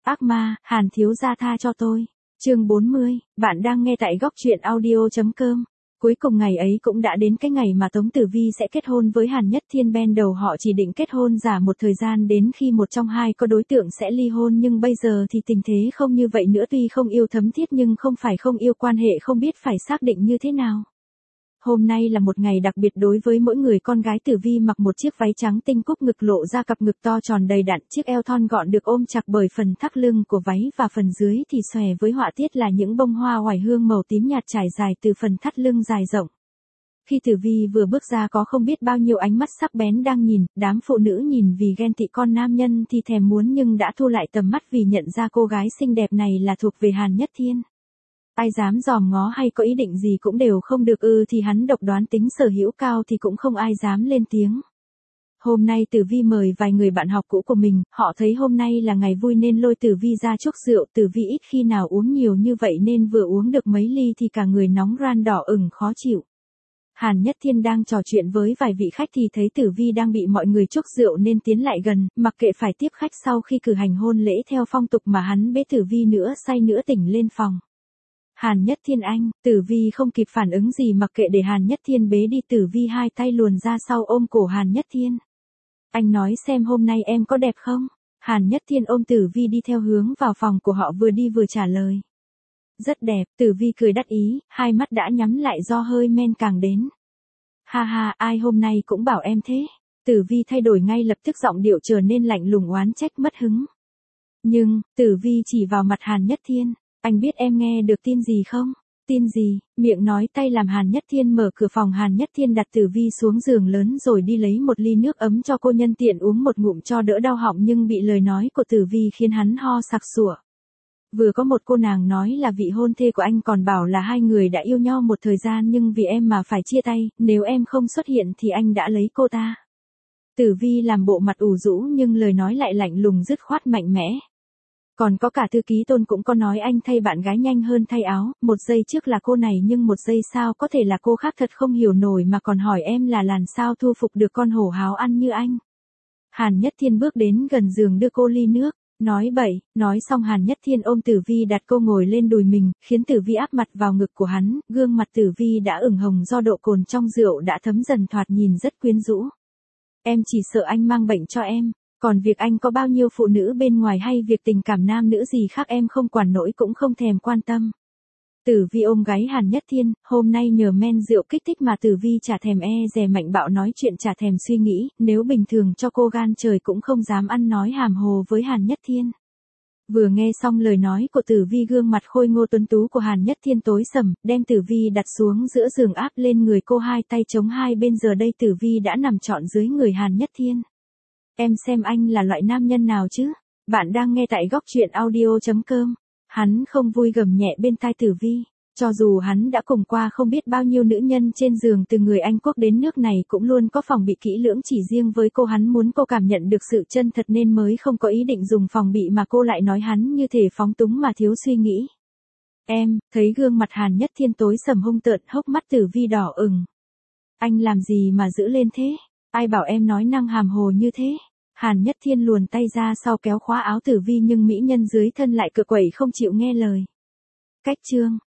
Ác ma, Hàn thiếu gia tha cho tôi. Chương 40, bạn đang nghe tại góc truyện audio.com. Cuối cùng ngày ấy cũng đã đến cái ngày mà Tống Tử Vi sẽ kết hôn với Hàn Nhất Thiên. Ban đầu họ chỉ định kết hôn giả một thời gian đến khi một trong hai có đối tượng sẽ ly hôn, nhưng bây giờ thì tình thế không như vậy nữa. Tuy không yêu thấm thiết nhưng không phải không yêu, quan hệ không biết phải xác định như thế nào. Hôm nay là một ngày đặc biệt đối với mỗi người. Con gái Tử Vi mặc một chiếc váy trắng tinh cúc ngực, lộ ra cặp ngực to tròn đầy đặn, chiếc eo thon gọn được ôm chặt bởi phần thắt lưng của váy, và phần dưới thì xòe với họa tiết là những bông hoa oải hương màu tím nhạt trải dài từ phần thắt lưng dài rộng. Khi Tử Vi vừa bước ra có không biết bao nhiêu ánh mắt sắc bén đang nhìn, đám phụ nữ nhìn vì ghen tị, con nam nhân thì thèm muốn nhưng đã thu lại tầm mắt vì nhận ra cô gái xinh đẹp này là thuộc về Hàn Nhất Thiên. Ai dám dòm ngó hay có ý định gì cũng đều không được, thì hắn độc đoán tính sở hữu cao thì cũng không ai dám lên tiếng. Hôm nay Tử Vi mời vài người bạn học cũ của mình, họ thấy hôm nay là ngày vui nên lôi Tử Vi ra chúc rượu. Tử Vi ít khi nào uống nhiều như vậy nên vừa uống được mấy ly thì cả người nóng ran đỏ ửng khó chịu. Hàn Nhất Thiên đang trò chuyện với vài vị khách thì thấy Tử Vi đang bị mọi người chúc rượu nên tiến lại gần, mặc kệ phải tiếp khách. Sau khi cử hành hôn lễ theo phong tục mà hắn bế Tử Vi nữa say nữa tỉnh lên phòng. Hàn Nhất Thiên anh, Tử Vi không kịp phản ứng gì, mặc kệ để Hàn Nhất Thiên bế đi. Tử Vi hai tay luồn ra sau ôm cổ Hàn Nhất Thiên. Anh nói xem hôm nay em có đẹp không? Hàn Nhất Thiên ôm Tử Vi đi theo hướng vào phòng của họ, vừa đi vừa trả lời. Rất đẹp. Tử Vi cười đắc ý, hai mắt đã nhắm lại do hơi men càng đến. Ha ha, ai hôm nay cũng bảo em thế. Tử Vi thay đổi ngay lập tức, giọng điệu trở nên lạnh lùng oán trách mất hứng. Nhưng, Tử Vi chỉ vào mặt Hàn Nhất Thiên. Anh biết em nghe được tin gì không? Tin gì? Miệng nói tay làm Hàn Nhất Thiên mở cửa phòng. Hàn Nhất Thiên đặt Tử Vi xuống giường lớn rồi đi lấy một ly nước ấm cho cô, nhân tiện uống một ngụm cho đỡ đau họng, nhưng bị lời nói của Tử Vi khiến hắn ho sặc sủa. Vừa có một cô nàng nói là vị hôn thê của anh, còn bảo là hai người đã yêu nhau một thời gian nhưng vì em mà phải chia tay, nếu em không xuất hiện thì anh đã lấy cô ta. Tử Vi làm bộ mặt ủ rũ nhưng lời nói lại lạnh lùng dứt khoát mạnh mẽ. Còn có cả thư ký Tôn cũng có nói anh thay bạn gái nhanh hơn thay áo, một giây trước là cô này nhưng một giây sau có thể là cô khác, thật không hiểu nổi mà còn hỏi em là làm sao thu phục được con hổ háo ăn như anh. Hàn Nhất Thiên bước đến gần giường đưa cô ly nước, nói bậy. Nói xong Hàn Nhất Thiên ôm Tử Vi đặt cô ngồi lên đùi mình, khiến Tử Vi áp mặt vào ngực của hắn, gương mặt Tử Vi đã ửng hồng do độ cồn trong rượu đã thấm dần, thoạt nhìn rất quyến rũ. Em chỉ sợ anh mang bệnh cho em. Còn việc anh có bao nhiêu phụ nữ bên ngoài hay việc tình cảm nam nữ gì khác em không quản nổi cũng không thèm quan tâm. Tử Vi ôm gáy Hàn Nhất Thiên, hôm nay nhờ men rượu kích thích mà Tử Vi chả thèm dè mạnh bạo nói chuyện, chả thèm suy nghĩ, nếu bình thường cho cô gan trời cũng không dám ăn nói hàm hồ với Hàn Nhất Thiên. Vừa nghe xong lời nói của Tử Vi, gương mặt khôi ngô tuấn tú của Hàn Nhất Thiên tối sầm, đem Tử Vi đặt xuống giữa giường áp lên người cô, hai tay chống hai bên. Giờ đây Tử Vi đã nằm trọn dưới người Hàn Nhất Thiên. Em xem anh là loại nam nhân nào chứ? Bạn đang nghe tại góc truyện audio.com. Hắn không vui gầm nhẹ bên tai Tử Vi. Cho dù hắn đã cùng qua không biết bao nhiêu nữ nhân trên giường, từ người Anh Quốc đến nước này cũng luôn có phòng bị kỹ lưỡng, chỉ riêng với cô hắn muốn cô cảm nhận được sự chân thật nên mới không có ý định dùng phòng bị, mà cô lại nói hắn như thể phóng túng mà thiếu suy nghĩ. Em, thấy gương mặt Hàn Nhất Thiên tối sầm hung tợn, hốc mắt Tử Vi đỏ ửng. Anh làm gì mà giữ lên thế? Ai bảo em nói năng hàm hồ như thế? Hàn Nhất Thiên luồn tay ra sau kéo khóa áo Tử Vi nhưng mỹ nhân dưới thân lại cựa quẩy không chịu nghe lời. Cách chương